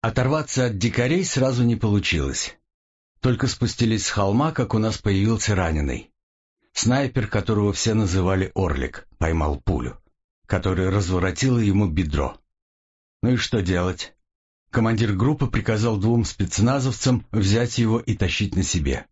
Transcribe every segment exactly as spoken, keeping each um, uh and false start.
Оторваться от дикарей сразу не получилось. Только спустились с холма, как у нас появился раненый. Снайпер, которого все называли Орлик, поймал пулю, которая разворотила ему бедро. Ну и что делать? Командир группы приказал двум спецназовцам взять его и тащить на себе.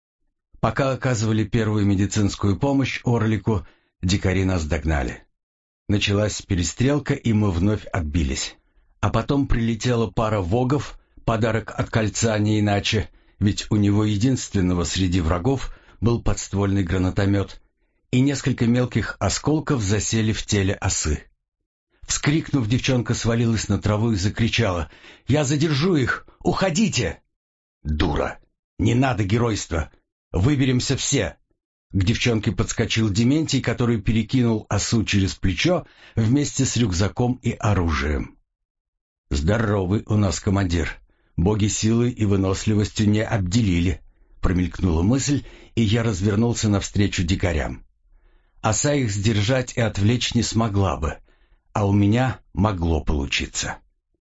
Пока оказывали первую медицинскую помощь Орлику, дикари нас догнали. Началась перестрелка, и мы вновь отбились. А потом прилетела пара вогов, подарок от кольца не иначе, ведь у него единственного среди врагов был подствольный гранатомет, и несколько мелких осколков засели в теле осы. Вскрикнув, девчонка свалилась на траву и закричала: «Я задержу их! Уходите!» «Дура! Не надо геройства! Выберемся все!» К девчонке подскочил Дементий, который перекинул осу через плечо вместе с рюкзаком и оружием. «Здоровый у нас командир. Боги силой и выносливостью не обделили», — промелькнула мысль, и я развернулся навстречу дикарям. Оса их сдержать и отвлечь не смогла бы, а у меня могло получиться.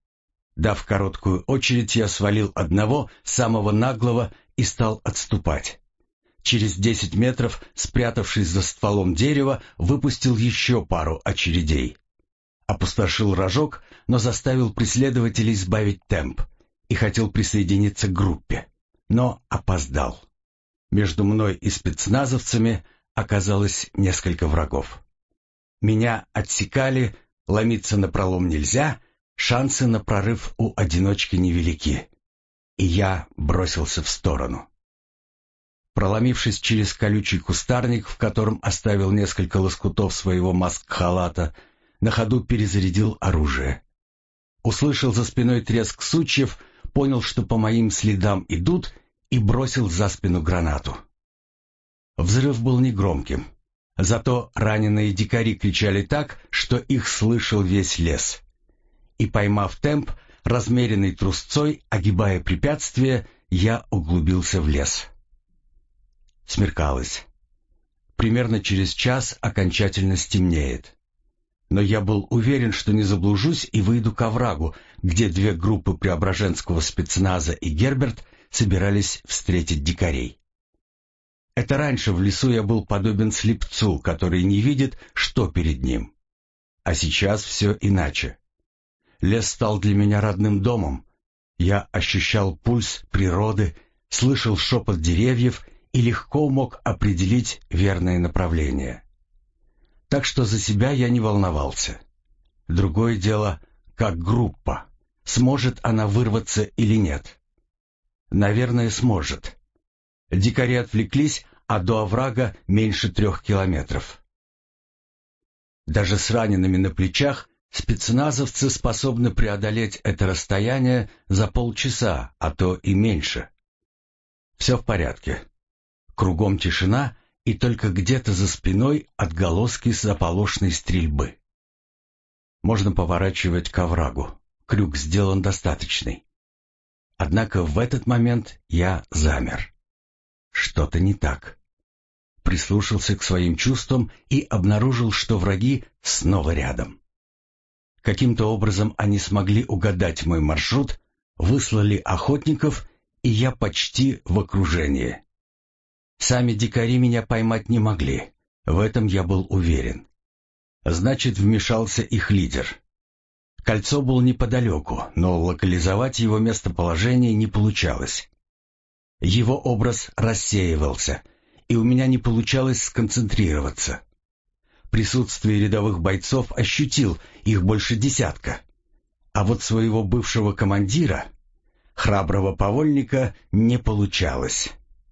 Дав короткую очередь, я свалил одного, самого наглого, и стал отступать. Через десять метров, спрятавшись за стволом дерева, выпустил еще пару очередей. Опустошил рожок, но заставил преследователей сбавить темп и хотел присоединиться к группе, но опоздал. Между мной и спецназовцами оказалось несколько врагов. Меня отсекали, ломиться напролом нельзя, шансы на прорыв у одиночки невелики. И я бросился в сторону. Проломившись через колючий кустарник, в котором оставил несколько лоскутов своего маск-халата, на ходу перезарядил оружие. Услышал за спиной треск сучьев, понял, что по моим следам идут, и бросил за спину гранату. Взрыв был негромким, зато раненые дикари кричали так, что их слышал весь лес. И, поймав темп, размеренной трусцой, огибая препятствия, я углубился в лес. Смеркалось. Примерно через час окончательно стемнеет. Но я был уверен, что не заблужусь и выйду к оврагу, где две группы преображенского спецназа и Герберт собирались встретить дикарей. Это раньше в лесу я был подобен слепцу, который не видит, что перед ним. А сейчас все иначе. Лес стал для меня родным домом. Я ощущал пульс природы, слышал шепот деревьев и легко мог определить верное направление. Так что за себя я не волновался. Другое дело, как группа. Сможет она вырваться или нет? Наверное, сможет. Дикари отвлеклись, а до оврага меньше трех километров. Даже с ранеными на плечах спецназовцы способны преодолеть это расстояние за полчаса, а то и меньше. Все в порядке. Кругом тишина, и только где-то за спиной отголоски заполошной стрельбы. Можно поворачивать к оврагу. Крюк сделан достаточный. Однако в этот момент я замер. Что-то не так. Прислушался к своим чувствам и обнаружил, что враги снова рядом. Каким-то образом они смогли угадать мой маршрут, выслали охотников, и я почти в окружении. Сами дикари меня поймать не могли, в этом я был уверен. Значит, вмешался их лидер. Кольцо было неподалеку, но локализовать его местоположение не получалось. Его образ рассеивался, и у меня не получалось сконцентрироваться. Присутствие рядовых бойцов ощутил, их больше десятка. А вот своего бывшего командира, храброго повольника, не получалось.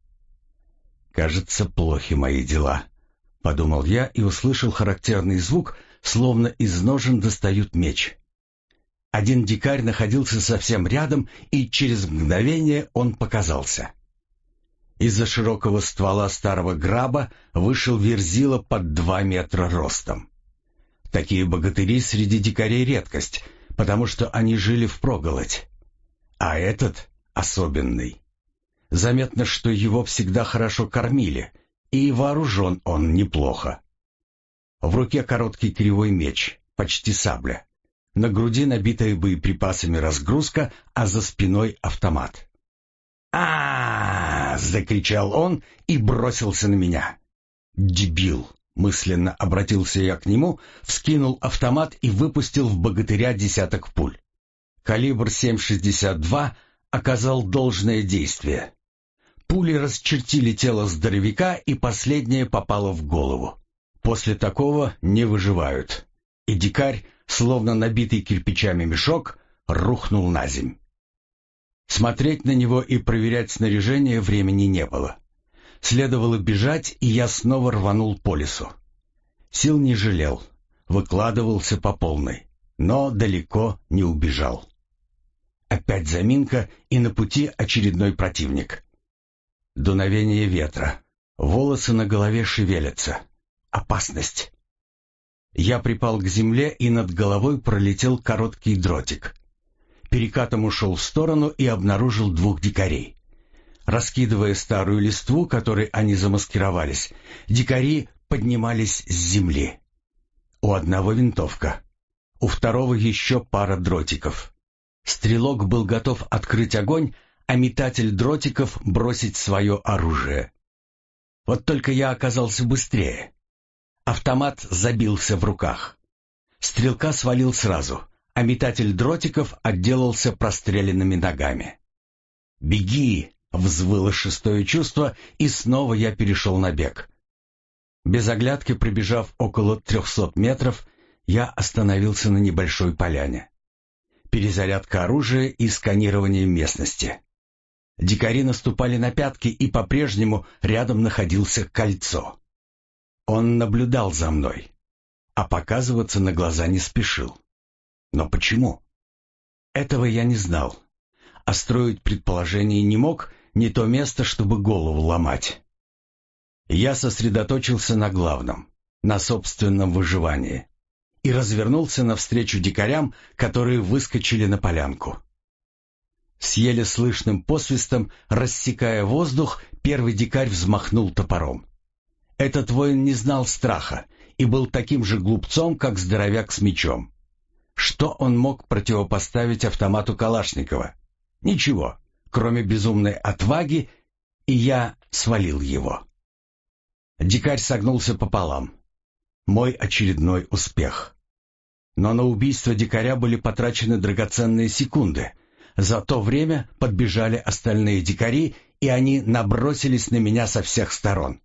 «Кажется, плохи мои дела», — подумал я и услышал характерный звук, словно из ножен достают меч. Один дикарь находился совсем рядом, и через мгновение он показался. Из-за широкого ствола старого граба вышел верзила под два метра ростом. Такие богатыри среди дикарей редкость, потому что они жили впроголодь. А этот особенный. Заметно, что его всегда хорошо кормили, и вооружен он неплохо. В руке короткий кривой меч, почти сабля. На груди набитая боеприпасами разгрузка, а за спиной автомат. а, -а, -а, -а закричал он и бросился на меня. «Дебил!» — мысленно обратился я к нему, вскинул автомат и выпустил в богатыря десяток пуль. Калибр семь шестьдесят два оказал должное действие. Пули расчертили тело здоровяка, и последнее попало в голову. После такого не выживают. И дикарь, словно набитый кирпичами мешок, рухнул на земь. Смотреть на него и проверять снаряжение времени не было. Следовало бежать, и я снова рванул по лесу. Сил не жалел, выкладывался по полной, но далеко не убежал. Опять заминка, и на пути очередной противник. Дуновение ветра, волосы на голове шевелятся. Опасность. Я припал к земле, и над головой пролетел короткий дротик. Перекатом ушел в сторону и обнаружил двух дикарей. Раскидывая старую листву, которой они замаскировались, дикари поднимались с земли. У одного винтовка, у второго еще пара дротиков. Стрелок был готов открыть огонь, а метатель дротиков бросить свое оружие. Вот только я оказался быстрее. Автомат забился в руках. Стрелка свалил сразу, а метатель дротиков отделался простреленными ногами. «Беги!» — взвыло шестое чувство, и снова я перешел на бег. Без оглядки пробежав около трехсот метров, я остановился на небольшой поляне. Перезарядка оружия и сканирование местности. Дикари наступали на пятки, и по-прежнему рядом находился Кольцо. Он наблюдал за мной, а показываться на глаза не спешил. Но почему? Этого я не знал, а строить предположение не мог, не то место, чтобы голову ломать. Я сосредоточился на главном, на собственном выживании, и развернулся навстречу дикарям, которые выскочили на полянку. С еле слышным посвистом, рассекая воздух, первый дикарь взмахнул топором. Этот воин не знал страха и был таким же глупцом, как здоровяк с мечом. Что он мог противопоставить автомату Калашникова? Ничего, кроме безумной отваги, и я свалил его. Дикарь согнулся пополам. Мой очередной успех. Но на убийство дикаря были потрачены драгоценные секунды. За то время подбежали остальные дикари, и они набросились на меня со всех сторон.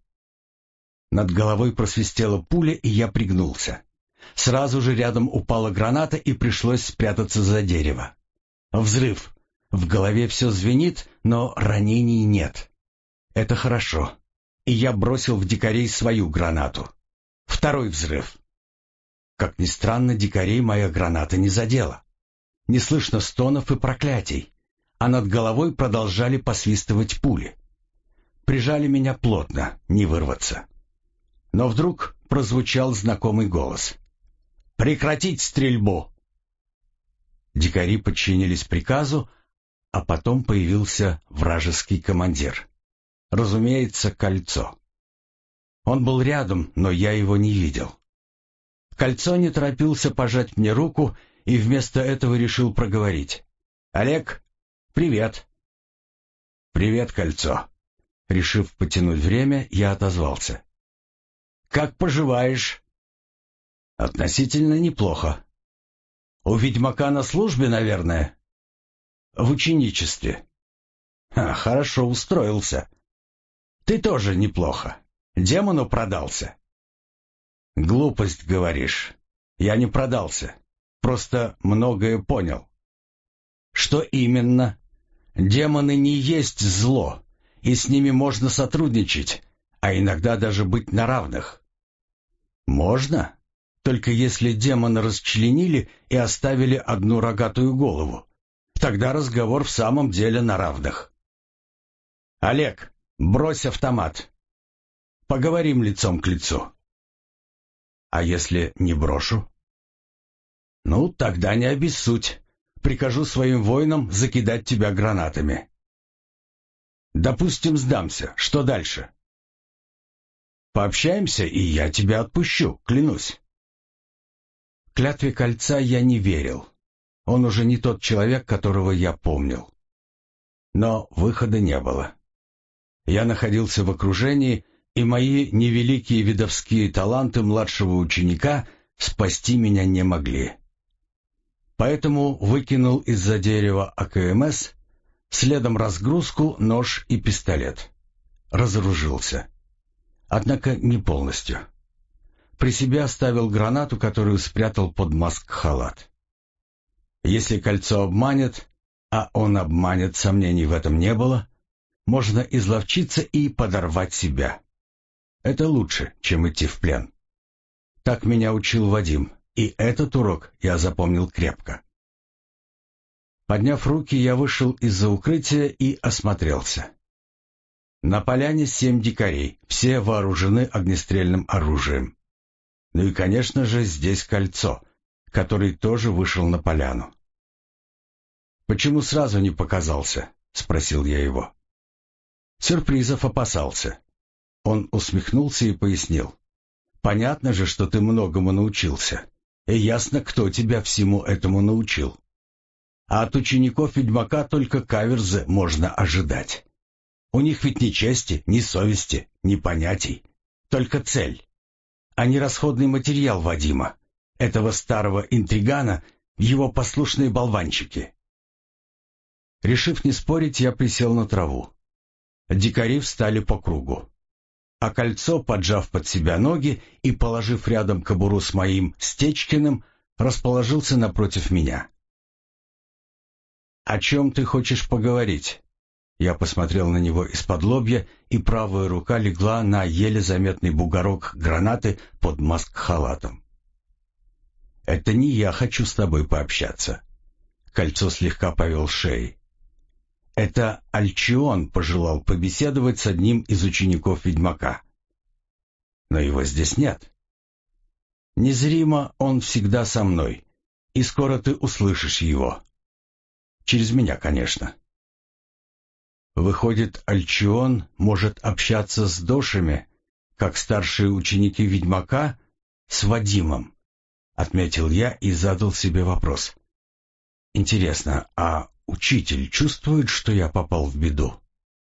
Над головой просвистела пуля, и я пригнулся. Сразу же рядом упала граната, и пришлось спрятаться за дерево. Взрыв. В голове все звенит, но ранений нет. Это хорошо. И я бросил в дикарей свою гранату. Второй взрыв. Как ни странно, дикарей моя граната не задела. Не слышно стонов и проклятий, а над головой продолжали посвистывать пули. Прижали меня плотно, не вырваться. Но вдруг прозвучал знакомый голос. «Прекратить стрельбу!» Дикари подчинились приказу, а потом появился вражеский командир. Разумеется, Кольцо. Он был рядом, но я его не видел. Кольцо не торопился пожать мне руку и вместо этого решил проговорить. «Олег, привет!» «Привет, Кольцо!» Решив потянуть время, я отозвался. «Как поживаешь?» «Относительно неплохо. У ведьмака на службе, наверное?» «В ученичестве». «Ха, хорошо устроился. Ты тоже неплохо. Демону продался». «Глупость, говоришь. Я не продался. Просто многое понял». «Что именно?» «Демоны не есть зло, и с ними можно сотрудничать, а иногда даже быть на равных». «Можно? Только если демона расчленили и оставили одну рогатую голову. Тогда разговор в самом деле на равных». «Олег, брось автомат. Поговорим лицом к лицу». «А если не брошу?» «Ну, тогда не обессудь. Прикажу своим воинам закидать тебя гранатами». «Допустим, сдамся. Что дальше?» «Пообщаемся, и я тебя отпущу, клянусь». Клятве кольца я не верил. Он уже не тот человек, которого я помнил. Но выхода не было. Я находился в окружении, и мои невеликие видовские таланты младшего ученика спасти меня не могли. Поэтому выкинул из-за дерева А К М С, следом разгрузку, нож и пистолет. Разоружился. Однако не полностью. При себе оставил гранату, которую спрятал под маск-халат. Если кольцо обманет, а он обманет, сомнений в этом не было, можно изловчиться и подорвать себя. Это лучше, чем идти в плен. Так меня учил Вадим, и этот урок я запомнил крепко. Подняв руки, я вышел из-за укрытия и осмотрелся. На поляне семь дикарей, все вооружены огнестрельным оружием. Ну и, конечно же, здесь кольцо, который тоже вышел на поляну. «Почему сразу не показался?» — спросил я его. Сюрпризов опасался. Он усмехнулся и пояснил. «Понятно же, что ты многому научился, и ясно, кто тебя всему этому научил. А от учеников ведьмака только каверзы можно ожидать. У них ведь ни чести, ни совести, ни понятий, только цель. А не расходный материал Вадима, этого старого интригана, его послушные болванчики». Решив не спорить, я присел на траву. Дикари встали по кругу. А кольцо, поджав под себя ноги и положив рядом кобуру с моим Стечкиным, расположился напротив меня. «О чем ты хочешь поговорить?» Я посмотрел на него из-под лобья, и правая рука легла на еле заметный бугорок гранаты под маск-халатом. «Это не я хочу с тобой пообщаться». Кольцо слегка повел шеей. «Это Альчион пожелал побеседовать с одним из учеников ведьмака. Но его здесь нет. Незримо он всегда со мной, и скоро ты услышишь его. Через меня, конечно». Выходит, Альчион может общаться с дошами, как старшие ученики ведьмака, с Вадимом, отметил я и задал себе вопрос. Интересно, а учитель чувствует, что я попал в беду?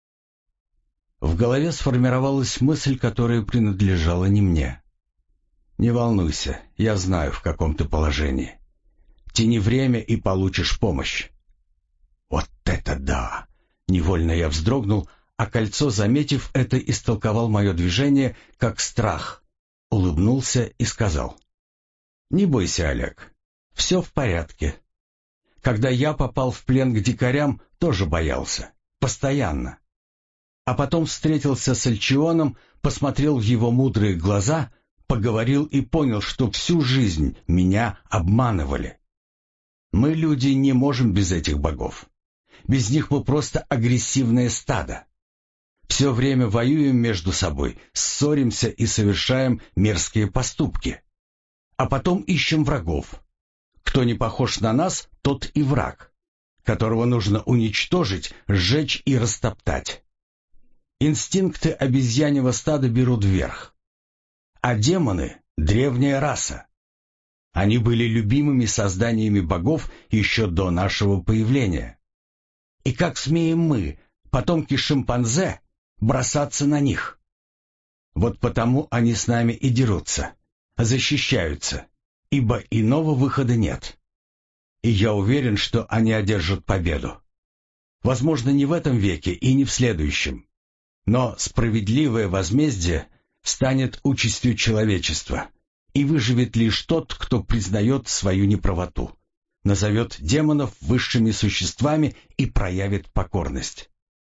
В голове сформировалась мысль, которая принадлежала не мне. Не волнуйся, я знаю, в каком ты положении. Тяни время и получишь помощь. Вот это да! Невольно я вздрогнул, а кольцо, заметив это, истолковал мое движение как страх, улыбнулся и сказал: «Не бойся, Олег, все в порядке. Когда я попал в плен к дикарям, тоже боялся, постоянно. А потом встретился с Альчионом, посмотрел в его мудрые глаза, поговорил и понял, что всю жизнь меня обманывали. Мы, люди, не можем без этих богов. Без них мы просто агрессивное стадо. Все время воюем между собой, ссоримся и совершаем мерзкие поступки. А потом ищем врагов. Кто не похож на нас, тот и враг, которого нужно уничтожить, сжечь и растоптать. Инстинкты обезьяньего стада берут верх. А демоны — древняя раса. Они были любимыми созданиями богов еще до нашего появления. И как смеем мы, потомки шимпанзе, бросаться на них? Вот потому они с нами и дерутся, защищаются, ибо иного выхода нет. И я уверен, что они одержат победу. Возможно, не в этом веке и не в следующем. Но справедливое возмездие станет участью человечества, и выживет лишь тот, кто признает свою неправоту, назовет демонов высшими существами и проявит покорность.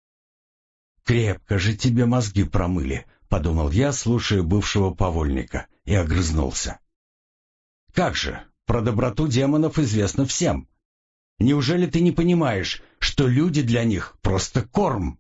«Крепко же тебе мозги промыли», — подумал я, слушая бывшего повольника, и огрызнулся. «Как же, про доброту демонов известно всем. Неужели ты не понимаешь, что люди для них просто корм?»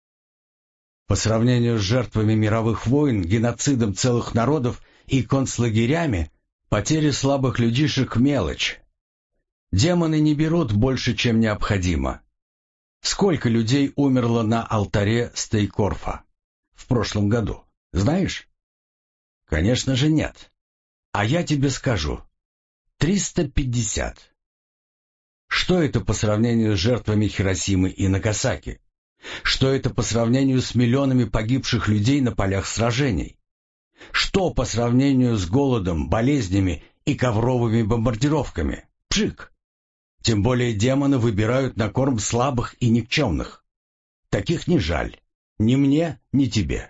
По сравнению с жертвами мировых войн, геноцидом целых народов и концлагерями, потери слабых людишек — мелочь. Демоны не берут больше, чем необходимо. Сколько людей умерло на алтаре Стейкорфа в прошлом году, знаешь? Конечно же нет. А я тебе скажу. триста пятьдесят. Что это по сравнению с жертвами Хиросимы и Нагасаки? Что это по сравнению с миллионами погибших людей на полях сражений? Что по сравнению с голодом, болезнями и ковровыми бомбардировками? Пшик! Тем более демоны выбирают на корм слабых и никчемных. Таких не жаль. Ни мне, ни тебе.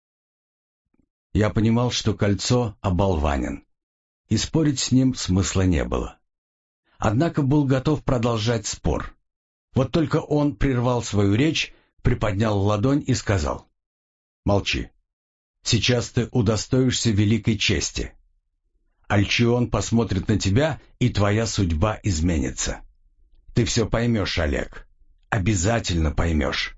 Я понимал, что Кольцо оболванен, и спорить с ним смысла не было. Однако был готов продолжать спор. Вот только он прервал свою речь, приподнял ладонь и сказал: «Молчи. Сейчас ты удостоишься великой чести. Альчион посмотрит на тебя, и твоя судьба изменится. Ты все поймешь, Олег. Обязательно поймешь».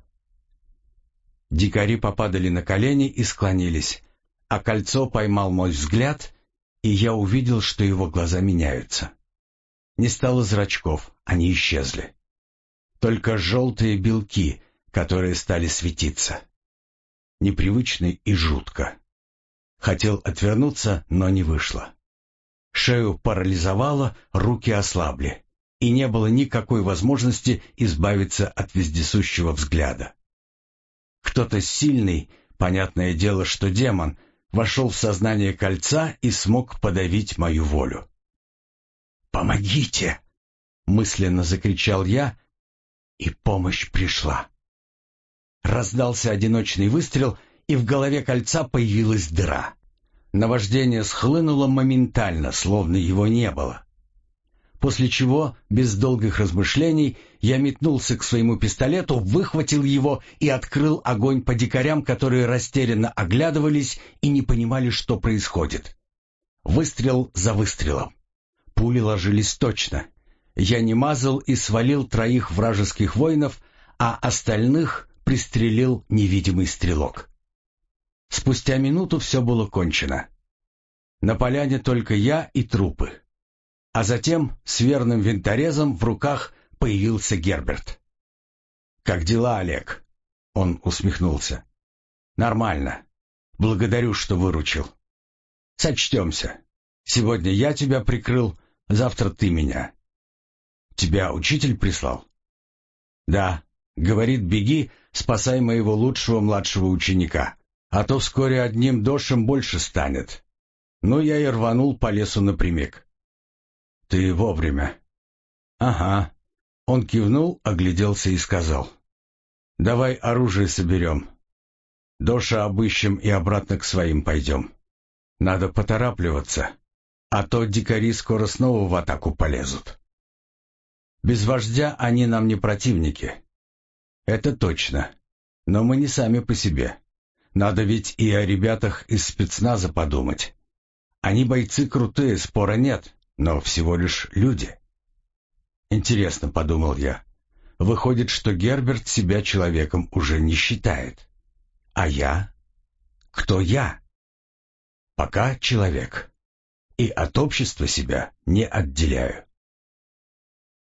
Дикари попадали на колени и склонились, а Кольцо поймал мой взгляд, и я увидел, что его глаза меняются. Не стало зрачков, они исчезли. Только желтые белки, которые стали светиться. Непривычно и жутко. Хотел отвернуться, но не вышло. Шею парализовало, руки ослабли, и не было никакой возможности избавиться от вездесущего взгляда. Кто-то сильный, понятное дело, что демон, вошел в сознание Кольца и смог подавить мою волю. «Помогите!» — мысленно закричал я, и помощь пришла. Раздался одиночный выстрел, и в голове Кольца появилась дыра. Наваждение схлынуло моментально, словно его не было. После чего, без долгих размышлений, я метнулся к своему пистолету, выхватил его и открыл огонь по дикарям, которые растерянно оглядывались и не понимали, что происходит. Выстрел за выстрелом. Пули ложились точно. Я не мазал и свалил троих вражеских воинов, а остальных пристрелил невидимый стрелок. Спустя минуту все было кончено. На поляне только я и трупы. А затем с верным винторезом в руках появился Герберт. «Как дела, Олег?» Он усмехнулся. «Нормально. Благодарю, что выручил. Сочтемся. Сегодня я тебя прикрыл, завтра ты меня. Тебя учитель прислал?» «Да. Говорит, беги, спасай моего лучшего младшего ученика, а то вскоре одним дошем больше станет». Ну, я и рванул по лесу напрямик. «Ты вовремя». «Ага». Он кивнул, огляделся и сказал: «Давай оружие соберем. Доша обыщем и обратно к своим пойдем. Надо поторапливаться, а то дикари скоро снова в атаку полезут. Без вождя они нам не противники». «Это точно. Но мы не сами по себе. Надо ведь и о ребятах из спецназа подумать. Они бойцы крутые, спора нет, но всего лишь люди». «Интересно», — подумал я, — «выходит, что Герберт себя человеком уже не считает. А я? Кто я? Пока человек. И от общества себя не отделяю».